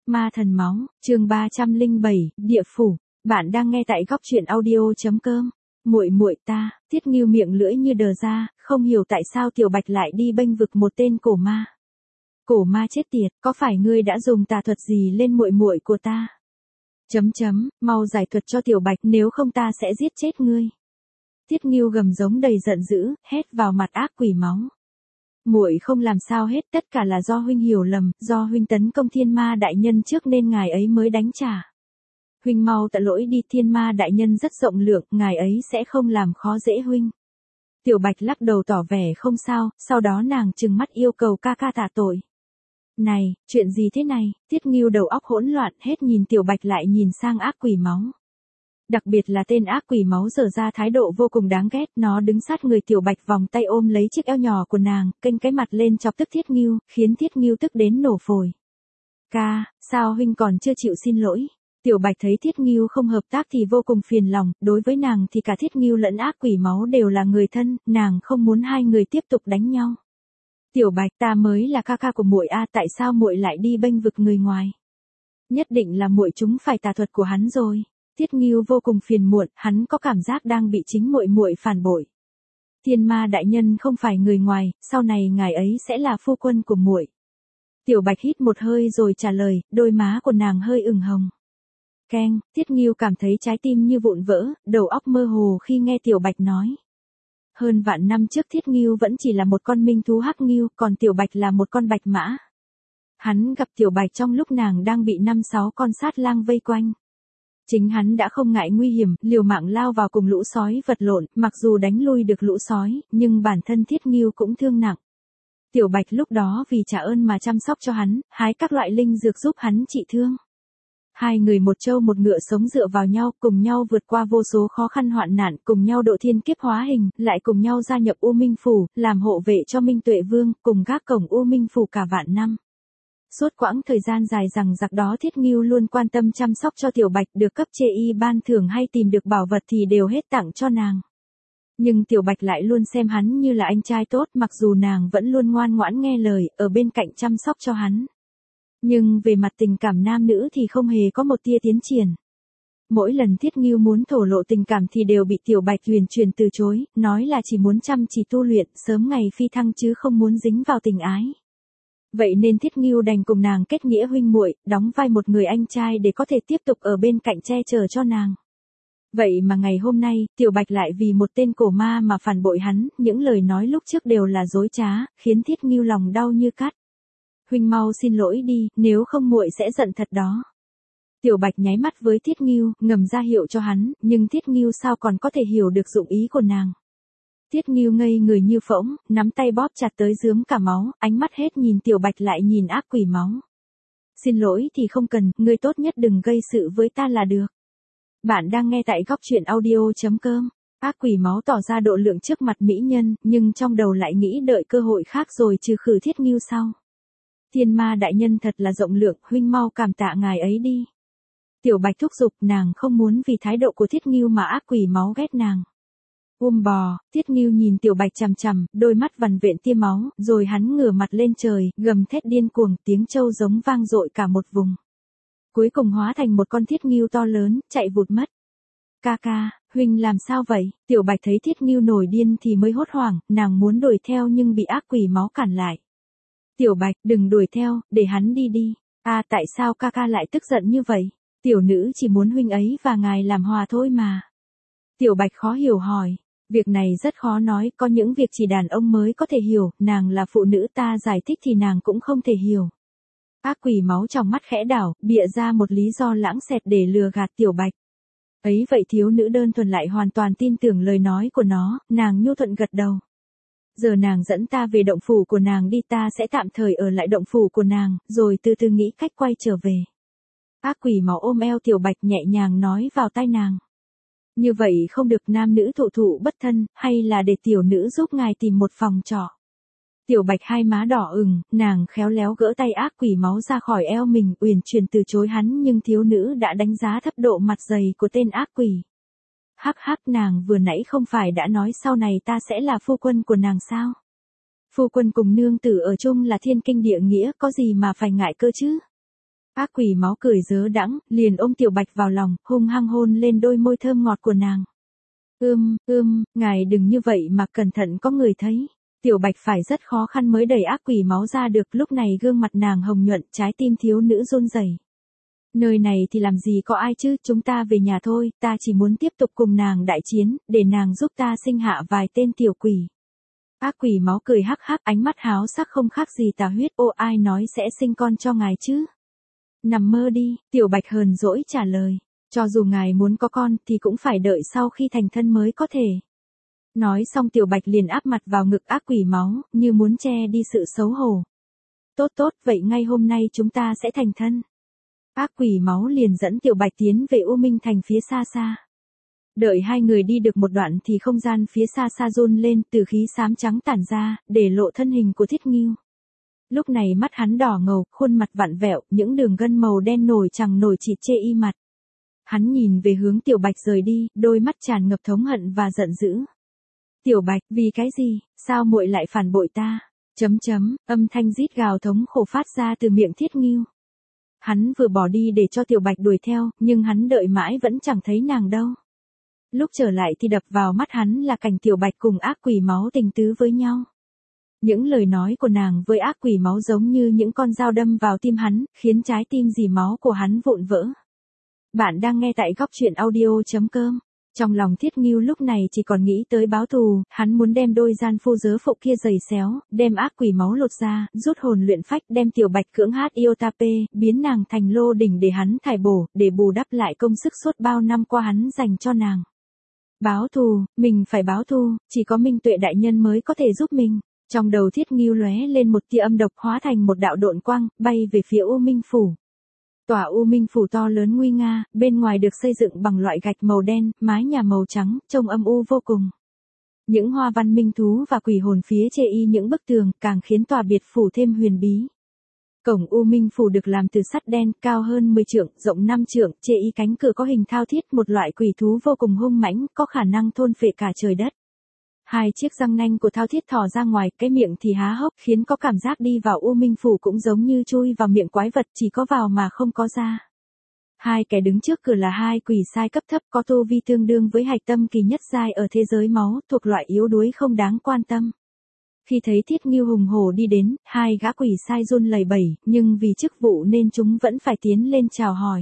Ma thần máu, chương 307, địa phủ. Bạn đang nghe tại góc truyện audio.com. Muội muội ta, Tiết Ngưu miệng lưỡi như đờ ra, không hiểu tại sao Tiểu Bạch lại đi bênh vực một tên cổ ma. Cổ ma chết tiệt, có phải ngươi đã dùng tà thuật gì lên muội muội của ta? Mau giải thuật cho Tiểu Bạch, nếu không ta sẽ giết chết ngươi. Tiết Ngưu gầm giống đầy giận dữ, hét vào mặt ác quỷ máu. Muội không làm sao hết, tất cả là do huynh hiểu lầm, do huynh tấn công Thiên Ma đại nhân trước nên ngài ấy mới đánh trả. Huynh mau tạ lỗi đi, Thiên Ma đại nhân rất rộng lượng, ngài ấy sẽ không làm khó dễ huynh. Tiểu Bạch lắc đầu tỏ vẻ không sao, sau đó nàng trừng mắt yêu cầu ca ca tạ tội. Này, chuyện gì thế này? Tiết Ngưu đầu óc hỗn loạn, hết nhìn Tiểu Bạch lại nhìn sang ác quỷ máu. Đặc biệt là tên ác quỷ máu dở ra thái độ vô cùng đáng ghét, nó đứng sát người Tiểu Bạch, vòng tay ôm lấy chiếc eo nhỏ của nàng, kênh cái mặt lên chọc tức Thiết Ngưu, khiến Thiết Ngưu tức đến nổ phổi. Ca, sao huynh còn chưa chịu xin lỗi? Tiểu Bạch thấy Thiết Ngưu không hợp tác thì vô cùng phiền lòng, đối với nàng thì cả Thiết Ngưu lẫn ác quỷ máu đều là người thân, nàng không muốn hai người tiếp tục đánh nhau. Tiểu Bạch, ta mới là ca ca của muội a, tại sao muội lại đi bênh vực người ngoài? Nhất định là muội trúng phải tà thuật của hắn rồi. Tiết Ngưu vô cùng phiền muộn, hắn có cảm giác đang bị chính muội muội phản bội. Thiên Ma đại nhân không phải người ngoài, sau này ngài ấy sẽ là phu quân của muội. Tiểu Bạch hít một hơi rồi trả lời, đôi má của nàng hơi ửng hồng. Keng, Tiết Ngưu cảm thấy trái tim như vụn vỡ, đầu óc mơ hồ khi nghe Tiểu Bạch nói. Hơn vạn năm trước Thiết Ngưu vẫn chỉ là một con minh thú hắc ngưu, còn Tiểu Bạch là một con bạch mã. Hắn gặp Tiểu Bạch trong lúc nàng đang bị 5-6 con sát lang vây quanh. Chính hắn đã không ngại nguy hiểm, liều mạng lao vào cùng lũ sói vật lộn, mặc dù đánh lui được lũ sói, nhưng bản thân Thiết Ngưu cũng thương nặng. Tiểu Bạch lúc đó vì trả ơn mà chăm sóc cho hắn, hái các loại linh dược giúp hắn trị thương. Hai người một trâu một ngựa sống dựa vào nhau, cùng nhau vượt qua vô số khó khăn hoạn nạn, cùng nhau độ thiên kiếp hóa hình, lại cùng nhau gia nhập U Minh Phủ, làm hộ vệ cho Minh Tuệ Vương, cùng gác cổng U Minh Phủ cả vạn năm. Suốt quãng thời gian dài rằng giặc đó Thiết Ngưu luôn quan tâm chăm sóc cho Tiểu Bạch, được cấp chê y ban thưởng hay tìm được bảo vật thì đều hết tặng cho nàng. Nhưng Tiểu Bạch lại luôn xem hắn như là anh trai tốt, mặc dù nàng vẫn luôn ngoan ngoãn nghe lời, ở bên cạnh chăm sóc cho hắn. Nhưng về mặt tình cảm nam nữ thì không hề có một tia tiến triển. Mỗi lần Thiết Ngưu muốn thổ lộ tình cảm thì đều bị Tiểu Bạch huyền truyền từ chối, nói là chỉ muốn chăm chỉ tu luyện, sớm ngày phi thăng chứ không muốn dính vào tình ái. Vậy nên Thiết Ngưu đành cùng nàng kết nghĩa huynh muội, đóng vai một người anh trai để có thể tiếp tục ở bên cạnh che chở cho nàng. Vậy mà ngày hôm nay, Tiểu Bạch lại vì một tên cổ ma mà phản bội hắn, những lời nói lúc trước đều là dối trá, khiến Thiết Ngưu lòng đau như cắt. Huynh mau xin lỗi đi, nếu không muội sẽ giận thật đó. Tiểu Bạch nháy mắt với Thiết Ngưu, ngầm ra hiệu cho hắn, nhưng Thiết Ngưu sao còn có thể hiểu được dụng ý của nàng. Thiết Ngưu ngây người như phỗng, nắm tay bóp chặt tới rướm cả máu, ánh mắt hết nhìn Tiểu Bạch lại nhìn ác quỷ máu. Xin lỗi thì không cần, ngươi tốt nhất đừng gây sự với ta là được. Bạn đang nghe tại góc truyện audio.com. Ác quỷ máu tỏ ra độ lượng trước mặt mỹ nhân, nhưng trong đầu lại nghĩ đợi cơ hội khác rồi trừ khử Thiết Ngưu sau. Thiên Ma đại nhân thật là rộng lượng, huynh mau cảm tạ ngài ấy đi. Tiểu Bạch thúc giục, nàng không muốn vì thái độ của Thiết Ngưu mà ác quỷ máu ghét nàng. Bò, Thiết Ngưu nhìn Tiểu Bạch chằm chằm, đôi mắt vằn vện tia máu, rồi hắn ngửa mặt lên trời, gầm thét điên cuồng, tiếng trâu giống vang dội cả một vùng. Cuối cùng hóa thành một con Thiết Ngưu to lớn, chạy vụt mất. Ca ca, huynh làm sao vậy? Tiểu Bạch thấy Thiết Ngưu nổi điên thì mới hốt hoảng, nàng muốn đuổi theo nhưng bị ác quỷ máu cản lại. Tiểu Bạch, đừng đuổi theo, để hắn đi đi. À, tại sao ca ca lại tức giận như vậy? Tiểu nữ chỉ muốn huynh ấy và ngài làm hòa thôi mà. Tiểu Bạch khó hiểu hỏi. Việc này rất khó nói, có những việc chỉ đàn ông mới có thể hiểu, nàng là phụ nữ ta giải thích thì nàng cũng không thể hiểu. Ác quỷ máu trong mắt khẽ đảo, bịa ra một lý do lãng xẹt để lừa gạt Tiểu Bạch. Ấy vậy thiếu nữ đơn thuần lại hoàn toàn tin tưởng lời nói của nó, nàng nhu thuận gật đầu. Giờ nàng dẫn ta về động phủ của nàng đi, ta sẽ tạm thời ở lại động phủ của nàng, rồi từ từ nghĩ cách quay trở về. Ác quỷ máu ôm eo Tiểu Bạch nhẹ nhàng nói vào tai nàng. Như vậy không được, nam nữ thụ thụ bất thân, hay là để tiểu nữ giúp ngài tìm một phòng trọ. Tiểu Bạch hai má đỏ ửng, nàng khéo léo gỡ tay ác quỷ máu ra khỏi eo mình, uyển chuyển từ chối hắn, nhưng thiếu nữ đã đánh giá thấp độ mặt dày của tên ác quỷ. Hắc hắc, nàng vừa nãy không phải đã nói sau này ta sẽ là phu quân của nàng sao? Phu quân cùng nương tử ở chung là thiên kinh địa nghĩa, có gì mà phải ngại cơ chứ? Ác quỷ máu cười dớ đãng, liền ôm Tiểu Bạch vào lòng, hung hăng hôn lên đôi môi thơm ngọt của nàng. Ngài đừng như vậy mà cẩn thận có người thấy. Tiểu Bạch phải rất khó khăn mới đẩy ác quỷ máu ra được, lúc này gương mặt nàng hồng nhuận, trái tim thiếu nữ run rẩy. Nơi này thì làm gì có ai chứ, chúng ta về nhà thôi, ta chỉ muốn tiếp tục cùng nàng đại chiến, để nàng giúp ta sinh hạ vài tên tiểu quỷ. Ác quỷ máu cười hắc hắc, ánh mắt háo sắc không khác gì tà huyết, ô ai nói sẽ sinh con cho ngài chứ? Nằm mơ đi, Tiểu Bạch hờn dỗi trả lời, cho dù ngài muốn có con thì cũng phải đợi sau khi thành thân mới có thể. Nói xong Tiểu Bạch liền áp mặt vào ngực ác quỷ máu, như muốn che đi sự xấu hổ. Tốt, vậy ngay hôm nay chúng ta sẽ thành thân. Ác quỷ máu liền dẫn Tiểu Bạch tiến về U Minh Thành phía xa xa. Đợi hai người đi được một đoạn thì không gian phía xa xa run lên, từ khí xám trắng tản ra, để lộ thân hình của Thiết Ngưu. Lúc này mắt hắn đỏ ngầu, khuôn mặt vặn vẹo, những đường gân màu đen nổi chẳng nổi chỉ chê y mặt. Hắn nhìn về hướng Tiểu Bạch rời đi, đôi mắt tràn ngập thống hận và giận dữ. Tiểu Bạch, vì cái gì, sao muội lại phản bội ta? Âm thanh rít gào thống khổ phát ra từ miệng Thiết Ngưu. Hắn vừa bỏ đi để cho Tiểu Bạch đuổi theo, nhưng hắn đợi mãi vẫn chẳng thấy nàng đâu. Lúc trở lại thì đập vào mắt hắn là cảnh Tiểu Bạch cùng ác quỷ máu tình tứ với nhau. Những lời nói của nàng với ác quỷ máu giống như những con dao đâm vào tim hắn, khiến trái tim dì máu của hắn vụn vỡ. Bạn đang nghe tại góc truyện audio.com. Trong lòng Thiết Ngưu lúc này chỉ còn nghĩ tới báo thù, hắn muốn đem đôi gian phu dớ phụ kia giày xéo, đem ác quỷ máu lột ra, rút hồn luyện phách, đem Tiểu Bạch cưỡng hát Iotape, biến nàng thành lô đỉnh để hắn thải bổ, để bù đắp lại công sức suốt bao năm qua hắn dành cho nàng. Báo thù, mình phải báo thù, chỉ có Minh Tuệ đại nhân mới có thể giúp mình. Trong đầu Thiết Ngưu lóe lên một tia âm độc hóa thành một đạo độn quang, bay về phía U Minh Phủ. Tòa U Minh Phủ to lớn nguy nga, bên ngoài được xây dựng bằng loại gạch màu đen, mái nhà màu trắng, trông âm u vô cùng. Những hoa văn minh thú và quỷ hồn phía chê y những bức tường, càng khiến tòa biệt phủ thêm huyền bí. Cổng U Minh Phủ được làm từ sắt đen, cao hơn 10 trượng, rộng 5 trượng, chê y cánh cửa có hình thao thiết, một loại quỷ thú vô cùng hung mãnh, có khả năng thôn phệ cả trời đất. Hai chiếc răng nanh của thao thiết thò ra ngoài, cái miệng thì há hốc, khiến có cảm giác đi vào U Minh Phủ cũng giống như chui vào miệng quái vật, chỉ có vào mà không có ra. Hai kẻ đứng trước cửa là hai quỷ sai cấp thấp, có tu vi tương đương với hạch tâm kỳ nhất giai ở thế giới máu, thuộc loại yếu đuối không đáng quan tâm. Khi thấy Thiết Ngưu hùng hổ đi đến, hai gã quỷ sai run lẩy bẩy, nhưng vì chức vụ nên chúng vẫn phải tiến lên chào hỏi.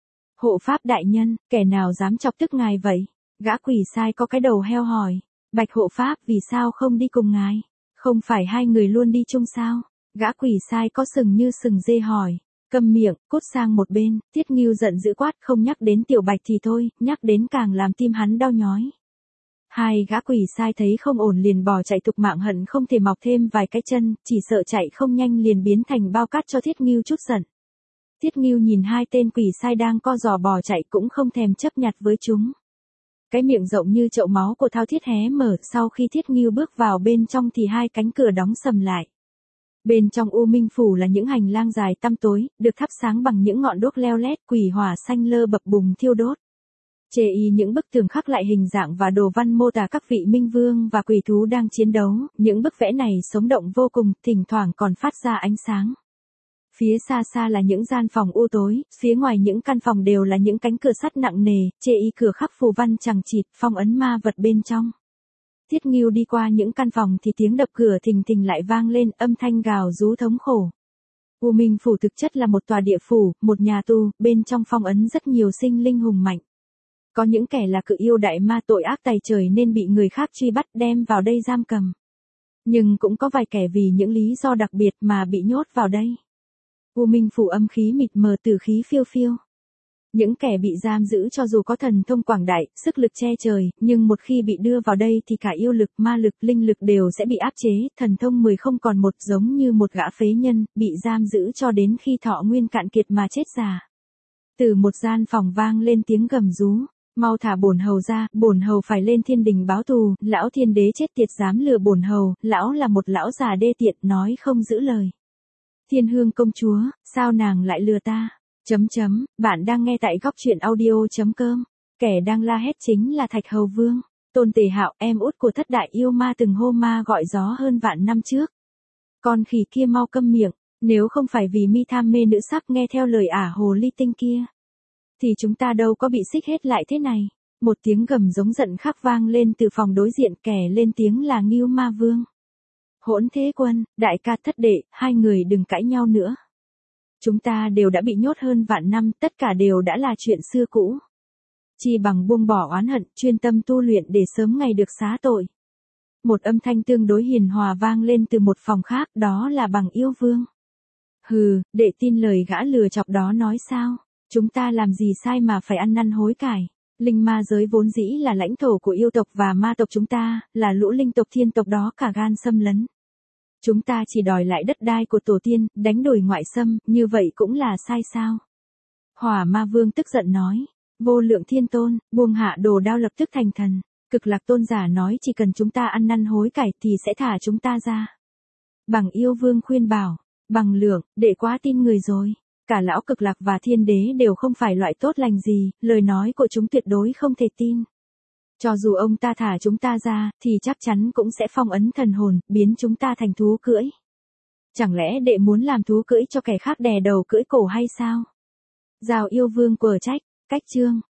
Hộ pháp đại nhân, kẻ nào dám chọc tức ngài vậy? Gã quỷ sai có cái đầu heo hỏi. Bạch hộ pháp vì sao không đi cùng ngài? Không phải hai người luôn đi chung sao? Gã quỷ sai có sừng như sừng dê hỏi. Câm miệng, cút sang một bên, Thiết Ngưu giận dữ quát, không nhắc đến Tiểu Bạch thì thôi, nhắc đến càng làm tim hắn đau nhói. Hai gã quỷ sai thấy không ổn liền bỏ chạy, tục mạng hận không thể mọc thêm vài cái chân, chỉ sợ chạy không nhanh liền biến thành bao cát cho Thiết Ngưu chút giận. Thiết Ngưu nhìn hai tên quỷ sai đang co giò bò chạy cũng không thèm chấp nhặt với chúng. Cái miệng rộng như chậu máu của thao thiết hé mở, sau khi Thiết Ngưu bước vào bên trong thì hai cánh cửa đóng sầm lại. Bên trong U Minh Phủ là những hành lang dài tăm tối, được thắp sáng bằng những ngọn đuốc leo lét, quỷ hỏa xanh lơ bập bùng thiêu đốt. Chê y những bức tường khắc lại hình dạng và đồ văn mô tả các vị minh vương và quỷ thú đang chiến đấu, những bức vẽ này sống động vô cùng, thỉnh thoảng còn phát ra ánh sáng. Phía xa xa là những gian phòng u tối, phía ngoài những căn phòng đều là những cánh cửa sắt nặng nề, chê y cửa khắc phù văn chằng chịt, phong ấn ma vật bên trong. Thiết Ngưu đi qua những căn phòng thì tiếng đập cửa thình thình lại vang lên, âm thanh gào rú thống khổ. U Minh Phủ thực chất là một tòa địa phủ, một nhà tù, bên trong phong ấn rất nhiều sinh linh hùng mạnh. Có những kẻ là cự yêu đại ma tội ác tày trời nên bị người khác truy bắt đem vào đây giam cầm. Nhưng cũng có vài kẻ vì những lý do đặc biệt mà bị nhốt vào đây. U Minh Phủ âm khí mịt mờ, tử khí phiêu phiêu. Những kẻ bị giam giữ cho dù có thần thông quảng đại, sức lực che trời, nhưng một khi bị đưa vào đây thì cả yêu lực, ma lực, linh lực đều sẽ bị áp chế, thần thông 10 không còn một, giống như một gã phế nhân, bị giam giữ cho đến khi thọ nguyên cạn kiệt mà chết già. Từ một gian phòng vang lên tiếng gầm rú, mau thả bổn hầu ra, bổn hầu phải lên thiên đình báo thù, lão thiên đế chết tiệt dám lừa bổn hầu, lão là một lão già đê tiện, nói không giữ lời. Thiên Hương công chúa, sao nàng lại lừa ta? Bạn đang nghe tại góc truyện audio.com. Kẻ đang la hét chính là Thạch Hầu Vương. Tôn Tề Hạo, em út của thất đại yêu ma từng hô ma gọi gió hơn vạn năm trước. Con khỉ kia mau câm miệng. Nếu không phải vì mi tham mê nữ sắc nghe theo lời ả hồ ly tinh kia, thì chúng ta đâu có bị xích hết lại thế này. Một tiếng gầm giống giận khác vang lên từ phòng đối diện, kẻ lên tiếng là Ngưu Ma Vương. Hỗn Thế Quân, đại ca thất đệ, hai người đừng cãi nhau nữa. Chúng ta đều đã bị nhốt hơn vạn năm, tất cả đều đã là chuyện xưa cũ. Chỉ bằng buông bỏ oán hận, chuyên tâm tu luyện để sớm ngày được xá tội. Một âm thanh tương đối hiền hòa vang lên từ một phòng khác, đó là Bằng Yêu Vương. Hừ, đệ tin lời gã lừa chọc đó nói sao? Chúng ta làm gì sai mà phải ăn năn hối cải? Linh ma giới vốn dĩ là lãnh thổ của yêu tộc và ma tộc chúng ta, là lũ linh tộc thiên tộc đó cả gan xâm lấn. Chúng ta chỉ đòi lại đất đai của tổ tiên, đánh đổi ngoại xâm, như vậy cũng là sai sao? Hỏa Ma Vương tức giận nói, Vô Lượng Thiên Tôn, buông hạ đồ đao lập tức thành thần. Cực Lạc Tôn giả nói chỉ cần chúng ta ăn năn hối cải thì sẽ thả chúng ta ra. Bằng Yêu Vương khuyên bảo, Bằng Lượng, đệ quá tin người rồi. Cả lão Cực Lạc và Thiên Đế đều không phải loại tốt lành gì, lời nói của chúng tuyệt đối không thể tin. Cho dù ông ta thả chúng ta ra, thì chắc chắn cũng sẽ phong ấn thần hồn, biến chúng ta thành thú cưỡi. Chẳng lẽ đệ muốn làm thú cưỡi cho kẻ khác đè đầu cưỡi cổ hay sao? Giao Yêu Vương quở trách, cách chương.